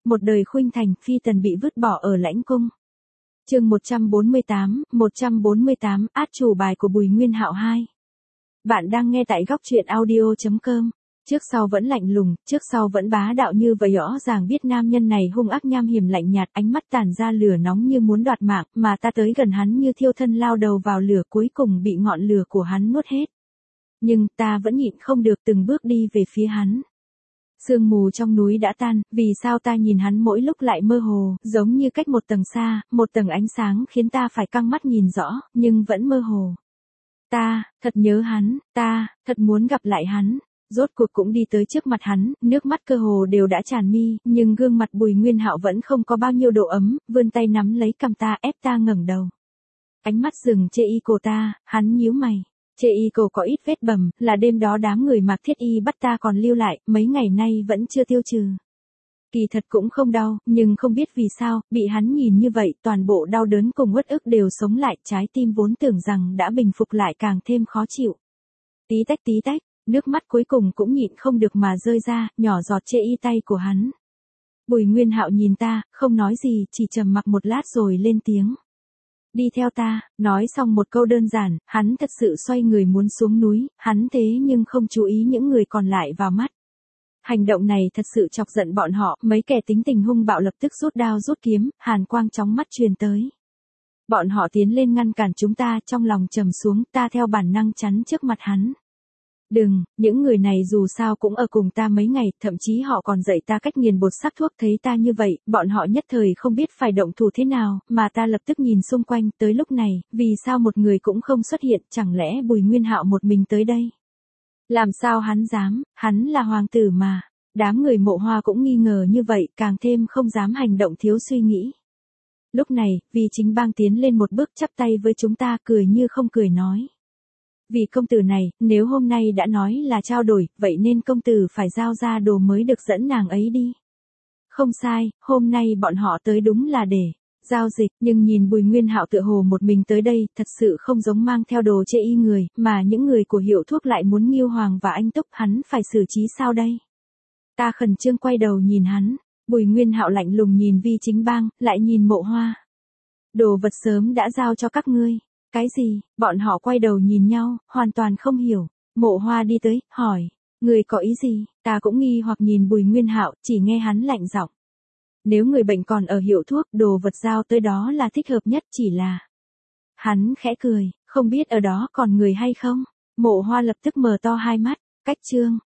một đời khuynh thành, phi tần bị vứt bỏ ở lãnh cung. Chương 148, át chủ bài của Bùi Nguyên Hạo 2. Bạn đang nghe tại góc truyện audio.com. Trước sau vẫn lạnh lùng, trước sau vẫn bá đạo như vậy, rõ ràng biết nam nhân này hung ác nham hiểm lạnh nhạt, ánh mắt tản ra lửa nóng như muốn đoạt mạng, mà ta tới gần hắn như thiêu thân lao đầu vào lửa, cuối cùng bị ngọn lửa của hắn nuốt hết. Nhưng ta vẫn nhịn không được từng bước đi về phía hắn. Sương mù trong núi đã tan, vì sao ta nhìn hắn mỗi lúc lại mơ hồ, giống như cách một tầng xa, một tầng ánh sáng khiến ta phải căng mắt nhìn rõ, nhưng vẫn mơ hồ. Ta, thật nhớ hắn, ta, thật muốn gặp lại hắn. Rốt cuộc cũng đi tới trước mặt hắn, nước mắt cơ hồ đều đã tràn mi, nhưng gương mặt Bùi Nguyên Hạo vẫn không có bao nhiêu độ ấm, vươn tay nắm lấy cằm ta, ép ta ngẩng đầu. Ánh mắt dừng chê y cổ ta, hắn nhíu mày. Chê y cổ có ít vết bầm, là đêm đó đám người Mạc Thiết Y bắt ta còn lưu lại, mấy ngày nay vẫn chưa tiêu trừ. Kỳ thật cũng không đau, nhưng không biết vì sao, bị hắn nhìn như vậy, toàn bộ đau đớn cùng uất ức đều sống lại, trái tim vốn tưởng rằng đã bình phục lại càng thêm khó chịu. Tí tách, nước mắt cuối cùng cũng nhịn không được mà rơi ra, nhỏ giọt chê y tay của hắn. Bùi Nguyên Hạo nhìn ta, không nói gì, chỉ trầm mặc một lát rồi lên tiếng. Đi theo ta, nói xong một câu đơn giản, hắn thật sự xoay người muốn xuống núi, hắn thế nhưng không chú ý những người còn lại vào mắt. Hành động này thật sự chọc giận bọn họ, mấy kẻ tính tình hung bạo lập tức rút đao rút kiếm, hàn quang chóng mắt truyền tới. Bọn họ tiến lên ngăn cản chúng ta, trong lòng trầm xuống, ta theo bản năng chắn trước mặt hắn. Đừng, những người này dù sao cũng ở cùng ta mấy ngày, thậm chí họ còn dạy ta cách nghiền bột sắc thuốc, thấy ta như vậy, bọn họ nhất thời không biết phải động thủ thế nào, mà ta lập tức nhìn xung quanh, tới lúc này, vì sao một người cũng không xuất hiện, chẳng lẽ Bùi Nguyên Hạo một mình tới đây? Làm sao hắn dám, hắn là hoàng tử mà. Đám người Mộ Hoa cũng nghi ngờ như vậy, càng thêm không dám hành động thiếu suy nghĩ. Lúc này, Vi Chính Bang tiến lên một bước chắp tay với chúng ta, cười như không cười nói. Vì công tử này, nếu hôm nay đã nói là trao đổi, vậy nên công tử phải giao ra đồ mới được dẫn nàng ấy đi. Không sai, hôm nay bọn họ tới đúng là để giao dịch, nhưng nhìn Bùi Nguyên Hạo tựa hồ một mình tới đây, thật sự không giống mang theo đồ chê y người, mà những người của Hiệu Thuốc lại muốn Nghiêu Hoàng và Anh Túc, hắn phải xử trí sao đây? Ta khẩn trương quay đầu nhìn hắn, Bùi Nguyên Hạo lạnh lùng nhìn Vi Chính Bang, lại nhìn Mộ Hoa. Đồ vật sớm đã giao cho các ngươi. Cái gì? Bọn họ quay đầu nhìn nhau, hoàn toàn không hiểu. Mộ Hoa đi tới, hỏi, người có ý gì? Ta cũng nghi hoặc nhìn Bùi Nguyên Hạo, chỉ nghe hắn lạnh giọng. Nếu người bệnh còn ở Hiệu Thuốc, đồ vật giao tới đó là thích hợp nhất, chỉ là. Hắn khẽ cười, không biết ở đó còn người hay không? Mộ Hoa lập tức mở to hai mắt, cách chương.